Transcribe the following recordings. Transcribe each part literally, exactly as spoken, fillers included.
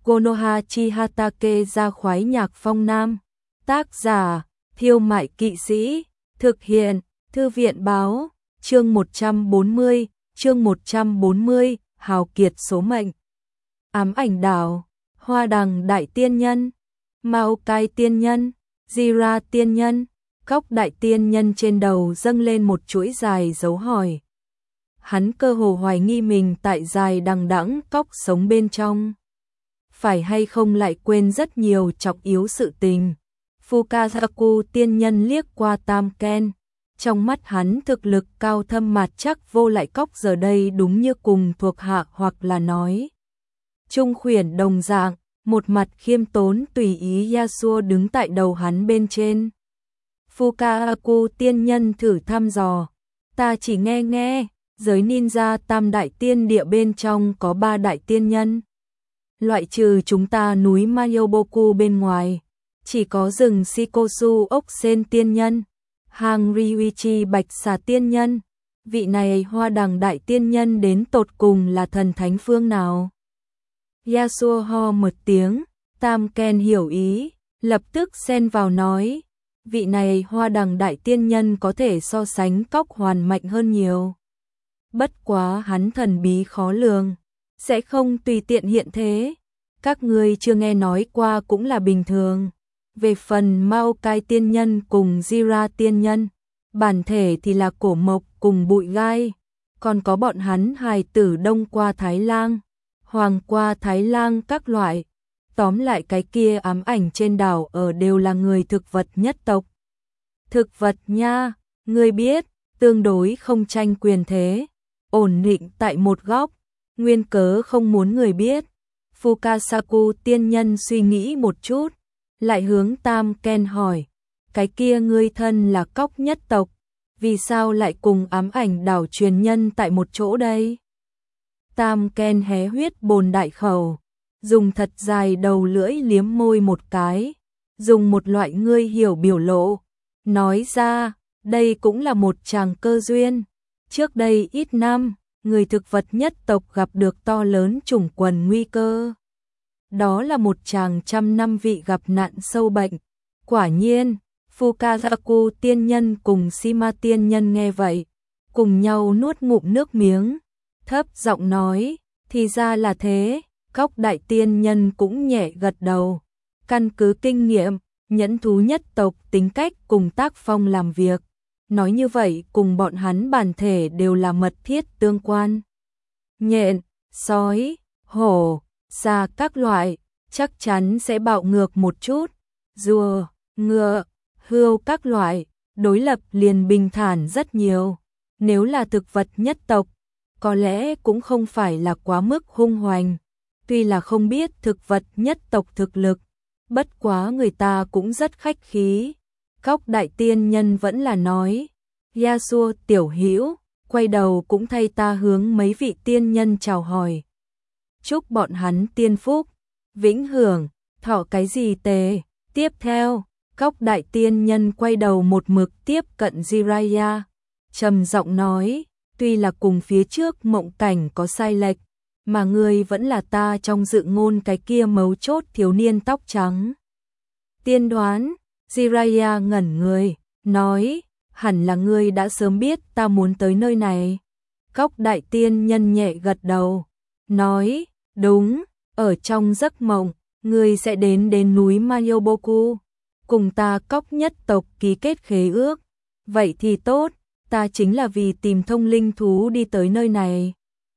Konoha Chihatake ra khoái nhạc phong nam. Tác giả, Thiêu Mại Kỵ Sĩ. Thực hiện, Thư viện Báo. Chương một trăm bốn mươi, chương một trăm bốn mươi, hào kiệt số mệnh. Ám ảnh đảo, Hoa Đằng Đại Tiên Nhân, Maokai Tiên Nhân, Jira Tiên Nhân. Cóc Đại Tiên Nhân trên đầu dâng lên một chuỗi dài dấu hỏi. Hắn cơ hồ hoài nghi mình tại dài đằng đẵng cóc sống bên trong. Phải hay không lại quên rất nhiều trọng yếu sự tình. Fukasaku Tiên Nhân liếc qua Tam Ken. Trong mắt hắn thực lực cao thâm mạt chắc vô lại cóc giờ đây đúng như cùng thuộc hạ hoặc là nói. Trung khuyển đồng dạng, một mặt khiêm tốn tùy ý Yasuo đứng tại đầu hắn bên trên. Fukasaku Tiên Nhân thử thăm dò. Ta chỉ nghe nghe, giới ninja tam đại tiên địa bên trong có ba đại tiên nhân. Loại trừ chúng ta núi Mayoboku bên ngoài, chỉ có rừng Shikosu ốc sen tiên nhân, hang Ryuichi bạch xà tiên nhân. Vị này Hoa Đằng Đại Tiên Nhân đến tột cùng là thần thánh phương nào? Yasuo ho một tiếng, Tam Ken hiểu ý, lập tức xen vào nói. Vị này Hoa Đằng Đại Tiên Nhân có thể so sánh cóc hoàn mạnh hơn nhiều. Bất quá hắn thần bí khó lường, sẽ không tùy tiện hiện thế. Các ngươi chưa nghe nói qua cũng là bình thường. Về phần Maokai Tiên Nhân cùng Jira Tiên Nhân, bản thể thì là cổ mộc cùng bụi gai. Còn có bọn hắn hài tử đông qua Thái Lang, hoàng qua Thái Lang các loại. Tóm lại cái kia ám ảnh trên đảo ở đều là người thực vật nhất tộc. Thực vật nha, ngươi biết, tương đối không tranh quyền thế, ổn định tại một góc, nguyên cớ không muốn người biết. Fukasaku Tiên Nhân suy nghĩ một chút, lại hướng Tam Ken hỏi, cái kia ngươi thân là cóc nhất tộc, vì sao lại cùng ám ảnh đảo truyền nhân tại một chỗ đây? Tam Ken hé huyết bồn đại khẩu, dùng thật dài đầu lưỡi liếm môi một cái, dùng một loại ngươi hiểu biểu lộ, nói ra, đây cũng là một chàng cơ duyên. Trước đây ít năm, người thực vật nhất tộc gặp được to lớn chủng quần nguy cơ. Đó là một chàng trăm năm vị gặp nạn sâu bệnh. Quả nhiên, Fukasaku Tiên Nhân cùng Shima Tiên Nhân nghe vậy, cùng nhau nuốt ngụm nước miếng, thấp giọng nói, thì ra là thế. Cóc Đại Tiên Nhân cũng nhẹ gật đầu. Căn cứ kinh nghiệm, nhẫn thú nhất tộc tính cách cùng tác phong làm việc, nói như vậy cùng bọn hắn bản thể đều là mật thiết tương quan. Nhện, sói, hổ, xà các loại, chắc chắn sẽ bạo ngược một chút. Rùa, ngựa, hươu các loại, đối lập liền bình thản rất nhiều. Nếu là thực vật nhất tộc, có lẽ cũng không phải là quá mức hung hoành. Tuy là không biết thực vật nhất tộc thực lực, bất quá người ta cũng rất khách khí. Cóc Đại Tiên Nhân vẫn là nói, Yasuo tiểu hữu, quay đầu cũng thay ta hướng mấy vị tiên nhân chào hỏi. Chúc bọn hắn tiên phúc, vĩnh hưởng, thọ cái gì tề. Tiếp theo, Cóc Đại Tiên Nhân quay đầu một mực tiếp cận Jiraiya, trầm giọng nói, tuy là cùng phía trước mộng cảnh có sai lệch, mà ngươi vẫn là ta trong dự ngôn cái kia mấu chốt thiếu niên tóc trắng. Tiên đoán, Jiraiya ngẩn người, nói, hẳn là ngươi đã sớm biết ta muốn tới nơi này. Cóc Đại Tiên Nhân nhẹ gật đầu, nói, đúng, ở trong giấc mộng, ngươi sẽ đến đến núi Mayoboku, cùng ta cóc nhất tộc ký kết khế ước. Vậy thì tốt, ta chính là vì tìm thông linh thú đi tới nơi này.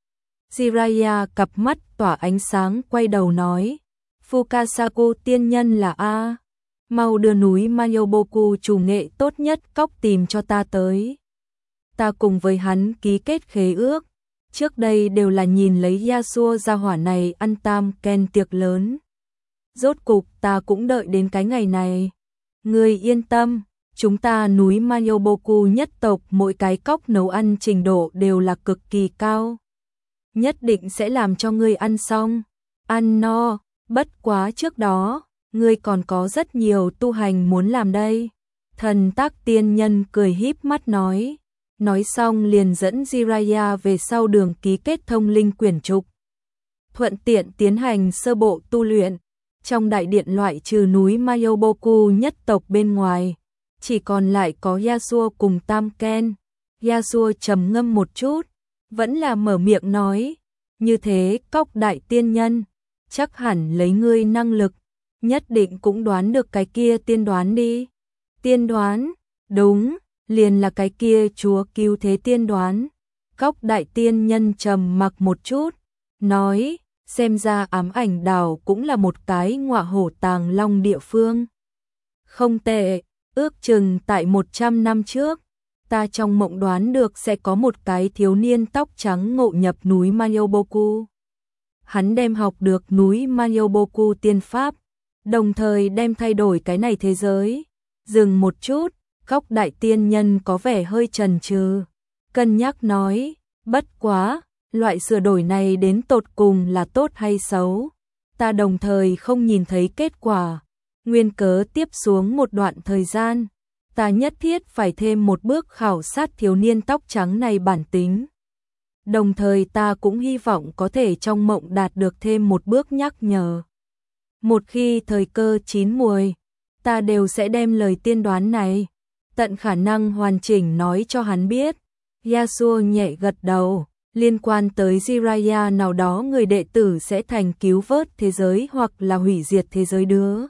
Jiraiya cặp mắt tỏa ánh sáng quay đầu nói, Fukasaku Tiên Nhân là A. Mau đưa núi Mayoboku chủ nghệ tốt nhất cóc tìm cho ta tới. Ta cùng với hắn ký kết khế ước, trước đây đều là nhìn lấy Yasuo gia hỏa này ăn Tam Ken tiệc lớn. Rốt cục ta cũng đợi đến cái ngày này. Ngươi yên tâm, chúng ta núi Mayoboku nhất tộc mỗi cái cóc nấu ăn trình độ đều là cực kỳ cao. Nhất định sẽ làm cho ngươi ăn xong, ăn no, bất quá trước đó, ngươi còn có rất nhiều tu hành muốn làm đây. Thần Tác Tiên Nhân cười híp mắt nói, nói xong liền dẫn Jiraiya về sau đường ký kết thông linh quyển trục. thuận tiện tiến hành sơ bộ tu luyện. Trong đại điện loại trừ núi Mayoboku nhất tộc bên ngoài, chỉ còn lại có Yasuo cùng Tam Ken. Yasuo trầm ngâm một chút, vẫn là mở miệng nói, như thế Cóc đại tiên nhân, chắc hẳn lấy ngươi năng lực, nhất định cũng đoán được cái kia tiên đoán đi. Tiên đoán, đúng, liền là cái kia chúa cứu thế tiên đoán. Cóc đại tiên nhân trầm mặc một chút, nói, xem ra ám ảnh đảo cũng là một cái ngọa hổ tàng long địa phương. Không tệ, ước chừng tại một trăm năm trước, ta trong mộng đoán được sẽ có một cái thiếu niên tóc trắng ngộ nhập núi Mayoboku. Hắn đem học được núi Mayoboku tiên pháp, đồng thời đem thay đổi cái này thế giới. Dừng một chút, Cóc đại tiên nhân có vẻ hơi chần chừ, cân nhắc nói, bất quá, loại sửa đổi này đến tột cùng là tốt hay xấu, ta đồng thời không nhìn thấy kết quả, nguyên cớ tiếp xuống một đoạn thời gian, ta nhất thiết phải thêm một bước khảo sát thiếu niên tóc trắng này bản tính. Đồng thời ta cũng hy vọng có thể trong mộng đạt được thêm một bước nhắc nhở. Một khi thời cơ chín muồi, ta đều sẽ đem lời tiên đoán này, tận khả năng hoàn chỉnh nói cho hắn biết. Yasuo nhẹ gật đầu, liên quan tới Jiraiya nào đó người đệ tử sẽ thành cứu vớt thế giới hoặc là hủy diệt thế giới đứa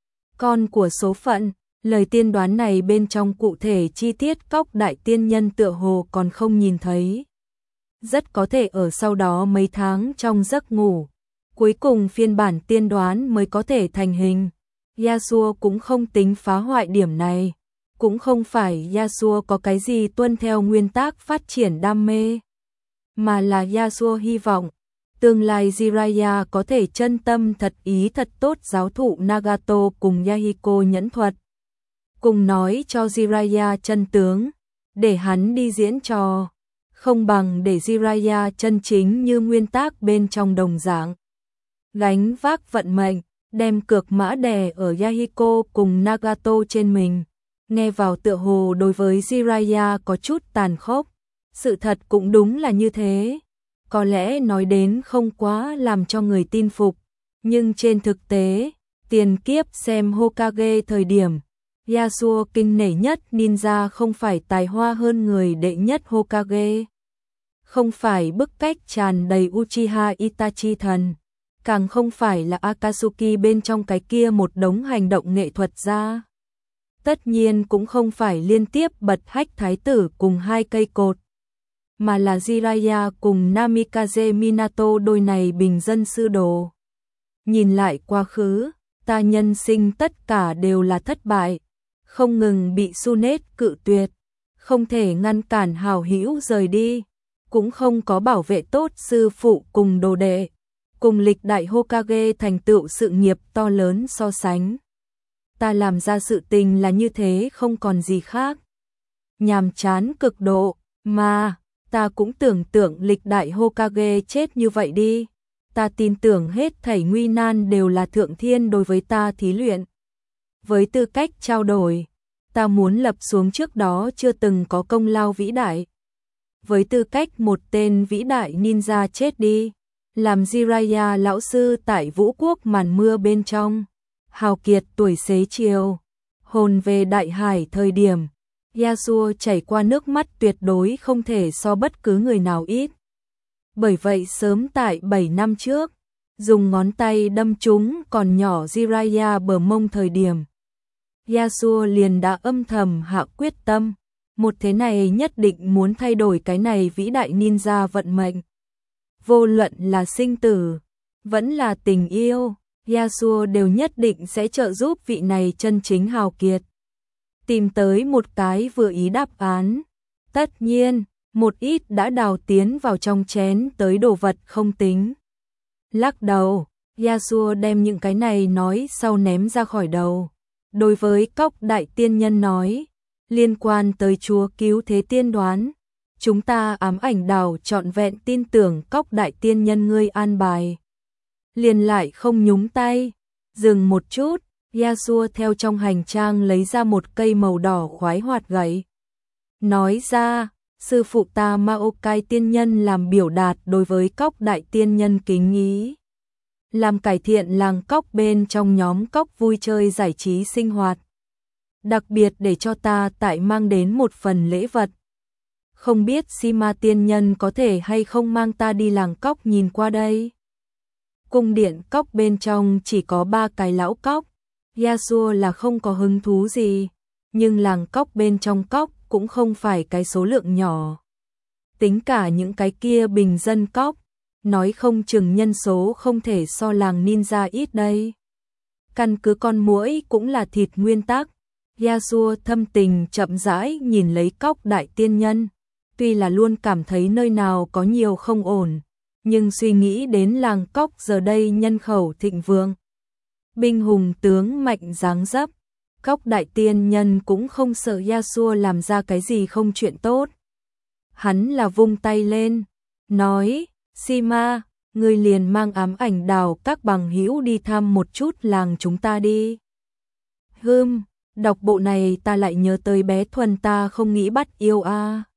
con của số phận. Lời tiên đoán này bên trong cụ thể chi tiết Cóc đại tiên nhân tựa hồ còn không nhìn thấy. Rất có thể ở sau đó mấy tháng trong giấc ngủ, cuối cùng phiên bản tiên đoán mới có thể thành hình. Yasuo cũng không tính phá hoại điểm này. Cũng không phải Yasuo có cái gì tuân theo nguyên tắc phát triển đam mê, mà là Yasuo hy vọng tương lai Jiraiya có thể chân tâm thật ý thật tốt giáo thụ Nagato cùng Yahiko nhẫn thuật, cùng nói cho Jiraiya chân tướng, để hắn đi diễn trò, không bằng để Jiraiya chân chính như nguyên tắc bên trong đồng dạng, gánh vác vận mệnh, đem cược mã đè ở Yahiko cùng Nagato trên mình. Nghe vào tựa hồ đối với Jiraiya có chút tàn khốc, sự thật cũng đúng là như thế, có lẽ nói đến không quá làm cho người tin phục, nhưng trên thực tế, tiền kiếp xem Hokage thời điểm, Yasuo kinh nể nhất ninja không phải tài hoa hơn người đệ nhất Hokage, không phải bức cách tràn đầy Uchiha Itachi thần, càng không phải là Akatsuki bên trong cái kia một đống hành động nghệ thuật ra. Tất nhiên cũng không phải liên tiếp bật hách thái tử cùng hai cây cột, mà là Jiraiya cùng Namikaze Minato đôi này bình dân sư đồ. Nhìn lại quá khứ, ta nhân sinh tất cả đều là thất bại, không ngừng bị Tsunade cự tuyệt, không thể ngăn cản hảo hữu rời đi, cũng không có bảo vệ tốt sư phụ cùng đồ đệ, cùng lịch đại Hokage thành tựu sự nghiệp to lớn so sánh. Ta làm ra sự tình là như thế không còn gì khác. Nhàm chán cực độ, mà, ta cũng tưởng tượng lịch đại Hokage chết như vậy đi. Ta tin tưởng hết thảy nguy nan đều là thượng thiên đối với ta thí luyện. Với tư cách trao đổi, ta muốn lập xuống trước đó chưa từng có công lao vĩ đại. Với tư cách một tên vĩ đại ninja chết đi, làm Jiraiya lão sư tại Vũ Quốc màn mưa bên trong. Hào kiệt tuổi xế chiều, hồn về đại hải thời điểm, Yasuo chảy qua nước mắt tuyệt đối không thể so bất cứ người nào ít. Bởi vậy sớm tại bảy năm trước, dùng ngón tay đâm trúng còn nhỏ Jiraiya bờ mông thời điểm, Yasuo liền đã âm thầm hạ quyết tâm, một thế này nhất định muốn thay đổi cái này vĩ đại ninja vận mệnh. Vô luận là sinh tử, vẫn là tình yêu, Yasuo đều nhất định sẽ trợ giúp vị này chân chính hào kiệt tìm tới một cái vừa ý đáp án. Tất nhiên, một ít đã đào tiến vào trong chén tới đồ vật không tính. Lắc đầu, Yasuo đem những cái này nói sau ném ra khỏi đầu. Đối với Cóc đại tiên nhân nói, liên quan tới chúa cứu thế tiên đoán, chúng ta ám ảnh đảo trọn vẹn tin tưởng Cóc đại tiên nhân ngươi an bài. Liền lại không nhúng tay, dừng một chút, Yasuo theo trong hành trang lấy ra một cây màu đỏ khoái hoạt gậy. Nói ra, sư phụ ta Maokai tiên nhân làm biểu đạt đối với Cốc đại tiên nhân kính ý. Làm cải thiện làng Cốc bên trong nhóm Cốc vui chơi giải trí sinh hoạt. Đặc biệt để cho ta tại mang đến một phần lễ vật. Không biết Sima tiên nhân có thể hay không mang ta đi làng Cốc nhìn qua đây. Cung điện Cốc bên trong chỉ có ba cái lão Cốc. Yasuo là không có hứng thú gì. Nhưng làng Cốc bên trong Cốc cũng không phải cái số lượng nhỏ. Tính cả những cái kia bình dân Cốc, nói không chừng nhân số không thể so làng ninja ít đây. Căn cứ con muỗi cũng là thịt nguyên tắc. Yasuo thâm tình chậm rãi nhìn lấy Cốc đại tiên nhân. Tuy là luôn cảm thấy nơi nào có nhiều không ổn, nhưng suy nghĩ đến làng Cốc giờ đây nhân khẩu thịnh vượng. Binh hùng tướng mạnh dáng dấp. Cốc đại tiên nhân cũng không sợ Yasuo làm ra cái gì không chuyện tốt. Hắn là vung tay lên, nói, Sima, ngươi liền mang ám ảnh đào các bằng hữu đi thăm một chút làng chúng ta đi. Hừm, đọc bộ này ta lại nhớ tới bé Thuần ta không nghĩ bắt yêu a. À.